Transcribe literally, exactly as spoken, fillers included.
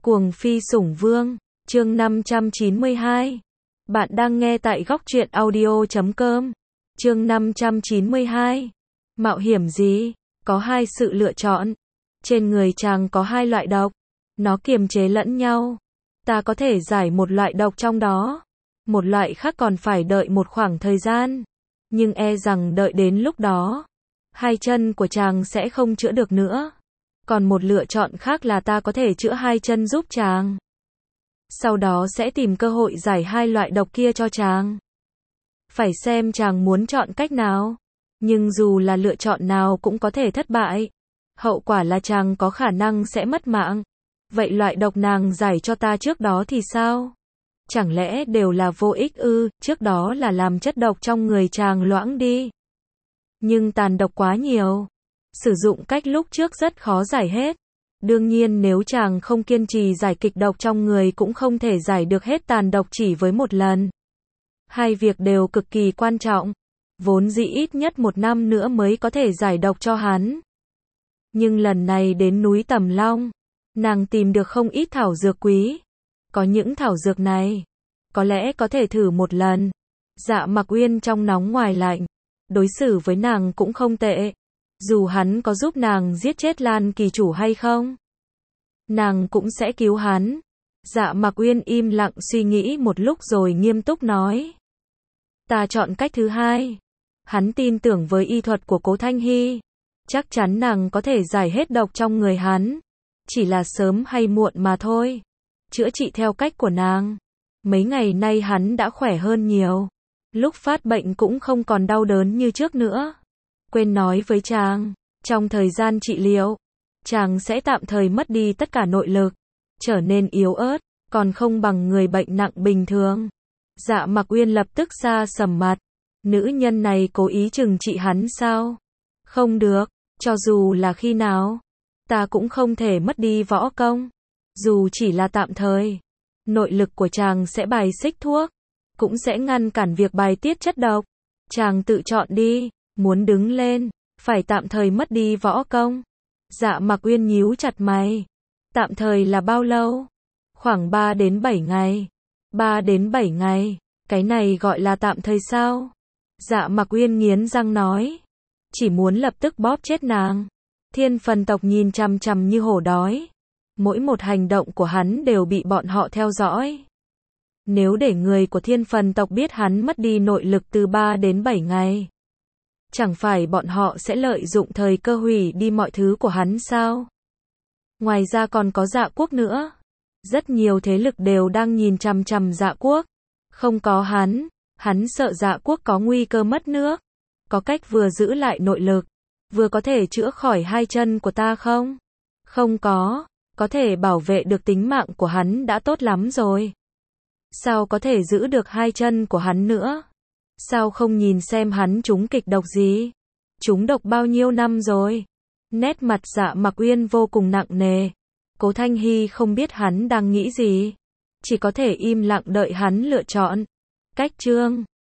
Cuồng phi sủng vương, chương năm trăm chín mươi hai. Bạn đang nghe tại góc truyện audio chấm com. Chương năm trăm chín mươi hai. Mạo hiểm gì? Có hai sự lựa chọn. Trên người chàng có hai loại độc. Nó kiềm chế lẫn nhau. Ta có thể giải một loại độc trong đó. Một loại khác còn phải đợi một khoảng thời gian. Nhưng e rằng đợi đến lúc đó, hai chân của chàng sẽ không chữa được nữa. Còn một lựa chọn khác là ta có thể chữa hai chân giúp chàng. Sau đó sẽ tìm cơ hội giải hai loại độc kia cho chàng. Phải xem chàng muốn chọn cách nào. Nhưng dù là lựa chọn nào cũng có thể thất bại. Hậu quả là chàng có khả năng sẽ mất mạng. Vậy loại độc nàng giải cho ta trước đó thì sao? Chẳng lẽ đều là vô ích ư? Trước đó là làm chất độc trong người chàng loãng đi. Nhưng tàn độc quá nhiều. Sử dụng cách lúc trước rất khó giải hết. Đương nhiên nếu chàng không kiên trì giải kịch độc trong người cũng không thể giải được hết tàn độc chỉ với một lần. Hai việc đều cực kỳ quan trọng. Vốn dĩ ít nhất một năm nữa mới có thể giải độc cho hắn. Nhưng lần này đến núi Tầm Long, nàng tìm được không ít thảo dược quý. Có những thảo dược này, có lẽ có thể thử một lần. Dạ Mặc Uyên trong nóng ngoài lạnh, đối xử với nàng cũng không tệ. Dù hắn có giúp nàng giết chết Lan Kỳ Chủ hay không, nàng cũng sẽ cứu hắn. Dạ Mặc Uyên im lặng suy nghĩ một lúc rồi nghiêm túc nói. Ta chọn cách thứ hai. Hắn tin tưởng với y thuật của Cố Thanh Hy. Chắc chắn nàng có thể giải hết độc trong người hắn. Chỉ là sớm hay muộn mà thôi. Chữa trị theo cách của nàng. Mấy ngày nay hắn đã khỏe hơn nhiều. Lúc phát bệnh cũng không còn đau đớn như trước nữa. Quên nói với chàng, trong thời gian trị liệu, chàng sẽ tạm thời mất đi tất cả nội lực, trở nên yếu ớt, còn không bằng người bệnh nặng bình thường. Dạ Mặc Uyên lập tức xa sầm mặt. Nữ nhân này cố ý trừng trị hắn sao? Không được, cho dù là khi nào, ta cũng không thể mất đi võ công. Dù chỉ là tạm thời, nội lực của chàng sẽ bài xích thuốc, cũng sẽ ngăn cản việc bài tiết chất độc. Chàng tự chọn đi. Muốn đứng lên, phải tạm thời mất đi võ công. Dạ Mặc Uyên nhíu chặt mày. Tạm thời là bao lâu? Khoảng ba đến bảy ngày. ba đến bảy ngày. Cái này gọi là tạm thời sao? Dạ Mặc Uyên nghiến răng nói. Chỉ muốn lập tức bóp chết nàng. Thiên Phần tộc nhìn chằm chằm như hổ đói. Mỗi một hành động của hắn đều bị bọn họ theo dõi. Nếu để người của Thiên Phần tộc biết hắn mất đi nội lực từ ba đến bảy ngày, chẳng phải bọn họ sẽ lợi dụng thời cơ hủy đi mọi thứ của hắn sao? Ngoài ra còn có Dạ Quốc nữa. Rất nhiều thế lực đều đang nhìn chằm chằm Dạ Quốc. Không có hắn, hắn sợ Dạ Quốc có nguy cơ mất nước. Có cách vừa giữ lại nội lực, vừa có thể chữa khỏi hai chân của ta không? Không có, có thể bảo vệ được tính mạng của hắn đã tốt lắm rồi. Sao có thể giữ được hai chân của hắn nữa? Sao không nhìn xem hắn trúng kịch độc gì? Trúng độc bao nhiêu năm rồi? Nét mặt Dạ Mặc Uyên vô cùng nặng nề. Cố Thanh Hy không biết hắn đang nghĩ gì. Chỉ có thể im lặng đợi hắn lựa chọn. Cách chương